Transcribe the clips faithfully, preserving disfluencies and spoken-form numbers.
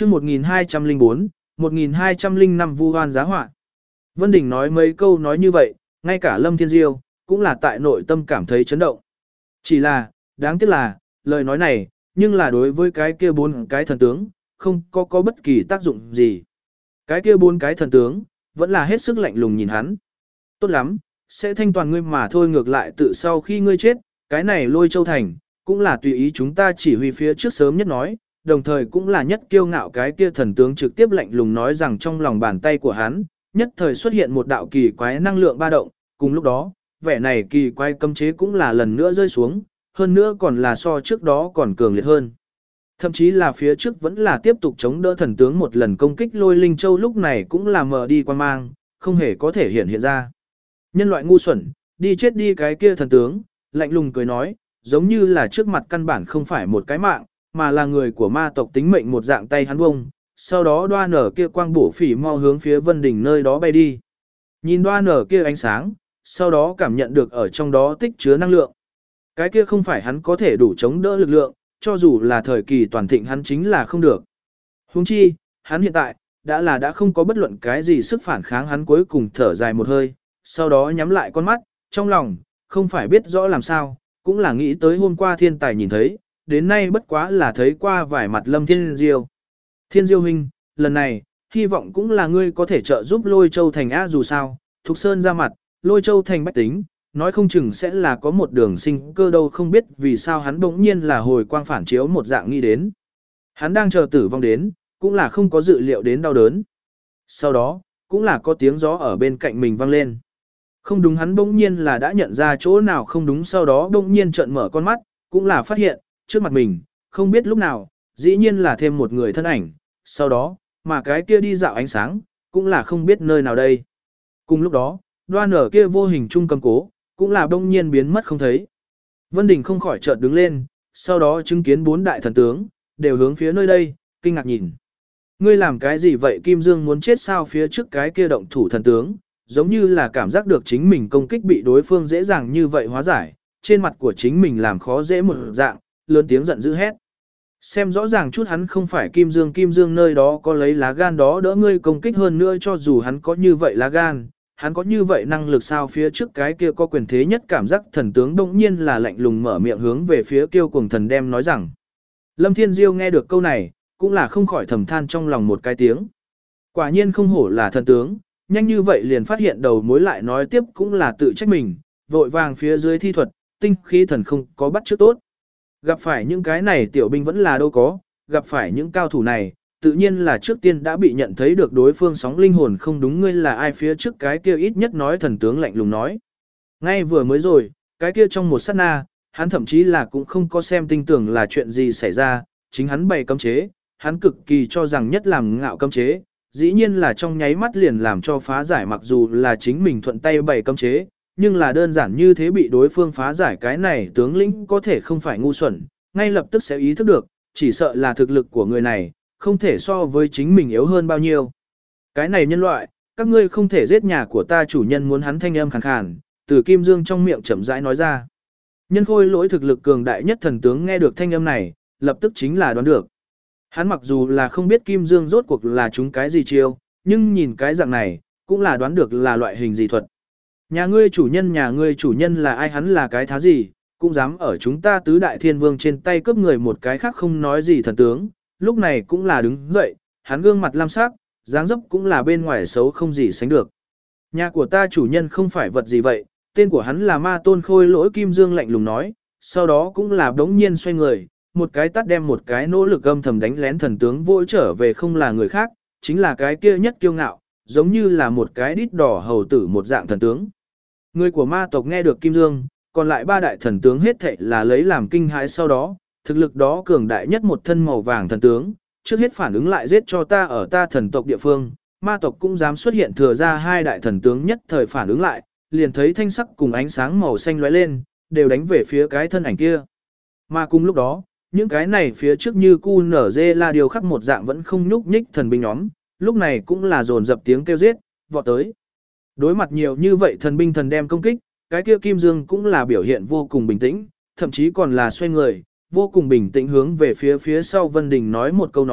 chương một nghìn hai trăm lẻ bốn, một nghìn hai trăm lẻ năm vu hoan giá họa. Vân Đình nói mấy câu nói như vậy, ngay cả Lâm Thiên Diêu, cũng là tại nội tâm cảm thấy chấn động. Chỉ là, đáng tiếc là, lời nói này, nhưng là đối với cái kia bốn cái thần tướng, không có có bất kỳ tác dụng gì. Cái kia bốn cái thần tướng, vẫn là hết sức lạnh lùng nhìn hắn. Tốt lắm, sẽ thanh toàn ngươi mà thôi, ngược lại tự sau khi ngươi chết, cái này Lôi Châu Thành, cũng là tùy ý chúng ta chỉ huy phía trước sớm nhất nói, đồng thời cũng là nhất kiêu ngạo. Cái kia thần tướng trực tiếp lạnh lùng nói rằng trong lòng bàn tay của hắn, nhất thời xuất hiện một đạo kỳ quái năng lượng ba động, cùng lúc đó, vẻ này kỳ quái cấm chế cũng là lần nữa rơi xuống, hơn nữa còn là so trước đó còn cường liệt hơn. Thậm chí là phía trước vẫn là tiếp tục chống đỡ thần tướng một lần công kích Lôi Linh Châu lúc này cũng là mờ đi quan mang, không hề có thể hiện hiện ra. Nhân loại ngu xuẩn, đi chết đi. Cái kia thần tướng, lạnh lùng cười nói, giống như là trước mặt căn bản không phải một cái mạng, mà là người của ma tộc tính mệnh một dạng. Tay hắn bông, sau đó đoa nở kia quang bổ phỉ mau hướng phía Vân Đình nơi đó bay đi. Nhìn đoa nở kia ánh sáng, sau đó cảm nhận được ở trong đó tích chứa năng lượng. Cái kia không phải hắn có thể đủ chống đỡ lực lượng, cho dù là thời kỳ toàn thịnh hắn chính là không được. Huống chi, hắn hiện tại, đã là đã không có bất luận cái gì sức phản kháng. Hắn cuối cùng thở dài một hơi, sau đó nhắm lại con mắt, trong lòng, không phải biết rõ làm sao, cũng là nghĩ tới hôm qua thiên tài nhìn thấy, đến nay bất quá là thấy qua vài mặt Lâm Thiên Diêu. Thiên Diêu huynh, lần này, hy vọng cũng là ngươi có thể trợ giúp Lôi Châu Thành á, dù sao, Thục Sơn ra mặt, Lôi Châu Thành bách tính, nói không chừng sẽ là có một đường sinh cơ đâu. Không biết vì sao hắn bỗng nhiên là hồi quang phản chiếu một dạng nghĩ đến. Hắn đang chờ tử vong đến, cũng là không có dự liệu đến đau đớn. Sau đó, cũng là có tiếng gió ở bên cạnh mình vang lên. Không đúng, hắn bỗng nhiên là đã nhận ra chỗ nào không đúng, sau đó bỗng nhiên trợn mở con mắt, cũng là phát hiện, trước mặt mình, không biết lúc nào, dĩ nhiên là thêm một người thân ảnh, sau đó, mà cái kia đi dạo ánh sáng, cũng là không biết nơi nào đây. Cùng lúc đó, đoan ở kia vô hình trung cầm cố, cũng là bỗng nhiên biến mất không thấy. Vân Đình không khỏi chợt đứng lên, sau đó chứng kiến bốn đại thần tướng, đều hướng phía nơi đây, kinh ngạc nhìn. Ngươi làm cái gì vậy? Kim Dương muốn chết sao? Phía trước cái kia động thủ thần tướng, giống như là cảm giác được chính mình công kích bị đối phương dễ dàng như vậy hóa giải, trên mặt của chính mình làm khó dễ một dạng, lớn tiếng giận dữ hét. Xem rõ ràng chút, hắn không phải Kim Dương, Kim Dương nơi đó có lấy lá gan đó đỡ ngươi công kích, hơn nữa cho dù hắn có như vậy lá gan, hắn có như vậy năng lực sao? Phía trước cái kia có quyền thế nhất cảm giác thần tướng đông nhiên là lạnh lùng mở miệng hướng về phía Kiêu Cuồng Thần đem nói rằng. Lâm Thiên Diêu nghe được câu này, cũng là không khỏi thầm than trong lòng một cái tiếng. Quả nhiên không hổ là thần tướng, nhanh như vậy liền phát hiện đầu mối, lại nói tiếp cũng là tự trách mình, vội vàng phía dưới thi thuật, tinh khí thần không có bắt chước tốt. Gặp phải những cái này tiểu binh vẫn là đâu có, gặp phải những cao thủ này, tự nhiên là trước tiên đã bị nhận thấy được đối phương sóng linh hồn không đúng. Ngươi là ai? Phía trước cái kia ít nhất nói thần tướng lạnh lùng nói. Ngay vừa mới rồi, cái kia trong một sát na, hắn thậm chí là cũng không có xem tinh tưởng là chuyện gì xảy ra, chính hắn bày cấm chế, hắn cực kỳ cho rằng nhất làm ngạo cấm chế, dĩ nhiên là trong nháy mắt liền làm cho phá giải, mặc dù là chính mình thuận tay bày cấm chế, nhưng là đơn giản như thế bị đối phương phá giải. Cái này tướng lĩnh có thể không phải ngu xuẩn, ngay lập tức sẽ ý thức được, chỉ sợ là thực lực của người này, không thể so với chính mình yếu hơn bao nhiêu. Cái này nhân loại, các ngươi không thể giết nhà của ta chủ nhân. Muốn hắn thanh âm khàn khàn, từ Kim Dương trong miệng chậm rãi nói ra. Nhân Khôi Lỗi thực lực cường đại nhất thần tướng nghe được thanh âm này, lập tức chính là đoán được. Hắn mặc dù là không biết Kim Dương rốt cuộc là chúng cái gì chiêu, nhưng nhìn cái dạng này, cũng là đoán được là loại hình gì thuật. Nhà ngươi chủ nhân, nhà ngươi chủ nhân là ai? Hắn là cái thá gì, cũng dám ở chúng ta tứ đại thiên vương trên tay cướp người một cái khác không nói gì. Thần tướng, lúc này cũng là đứng dậy, hắn gương mặt lam sắc, dáng dấp cũng là bên ngoài xấu không gì sánh được. Nhà của ta chủ nhân không phải vật gì vậy, tên của hắn là Ma Tôn Khôi Lỗi. Kim Dương lạnh lùng nói, sau đó cũng là đống nhiên xoay người, một cái tát đem một cái nỗ lực âm thầm đánh lén thần tướng vội trở về, không là người khác, chính là cái kia nhất kiêu ngạo, giống như là một cái đít đỏ hầu tử một dạng thần tướng. Người của ma tộc nghe được Kim Dương, còn lại ba đại thần tướng hết thảy là lấy làm kinh hãi, sau đó, thực lực đó cường đại nhất một thân màu vàng thần tướng, trước hết phản ứng lại giết cho ta. Ở ta thần tộc địa phương, ma tộc cũng dám xuất hiện, thừa ra hai đại thần tướng nhất thời phản ứng lại, liền thấy thanh sắc cùng ánh sáng màu xanh lóe lên, đều đánh về phía cái thân ảnh kia. Mà cùng lúc đó, những cái này phía trước như cu nở dê la điều khắc một dạng vẫn không nhúc nhích thần binh nhóm, lúc này cũng là dồn dập tiếng kêu giết, vọt tới. Đối mặt nhiều như vậy thần binh thần đem công kích, cái kia Kim Dương cũng là biểu hiện vô cùng bình tĩnh, thậm chí còn là xoay người, vô cùng bình tĩnh hướng về phía phía sau Vân Đình nói một câu nói,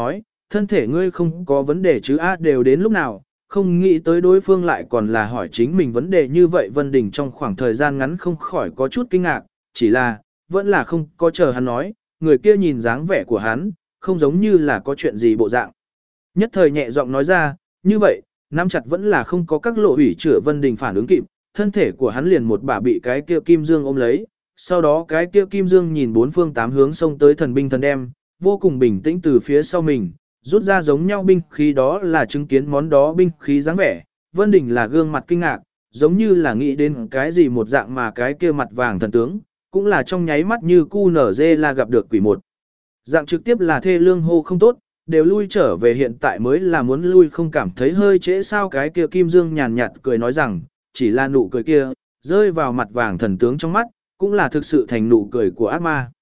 thân thể ngươi không có vấn đề chứ a đều đến lúc nào, không nghĩ tới đối phương lại còn là hỏi chính mình vấn đề như vậy. Vân Đình trong khoảng thời gian ngắn không khỏi có chút kinh ngạc, chỉ là, vẫn là không có chờ hắn nói, người kia nhìn dáng vẻ của hắn, không giống như là có chuyện gì bộ dạng. Nhất thời nhẹ giọng nói ra, như vậy, nắm chặt vẫn là không có các lộ hủy chữa. Vân Đình phản ứng kịp, thân thể của hắn liền một bả bị cái kia kim dương ôm lấy, sau đó cái kia kim dương nhìn bốn phương tám hướng xông tới thần binh thần đem, vô cùng bình tĩnh từ phía sau mình, rút ra giống nhau binh khí, đó là chứng kiến món đó binh khí dáng vẻ. Vân Đình là gương mặt kinh ngạc, giống như là nghĩ đến cái gì một dạng, mà cái kia mặt vàng thần tướng, cũng là trong nháy mắt như cu nở dê là gặp được quỷ một dạng, trực tiếp là thê lương hô không tốt, đều lui trở về, hiện tại mới là muốn lui, không cảm thấy hơi trễ sao. Cái kia kim dương nhàn nhạt cười nói rằng, chỉ là nụ cười kia, rơi vào mặt vàng thần tướng trong mắt, cũng là thực sự thành nụ cười của ác ma.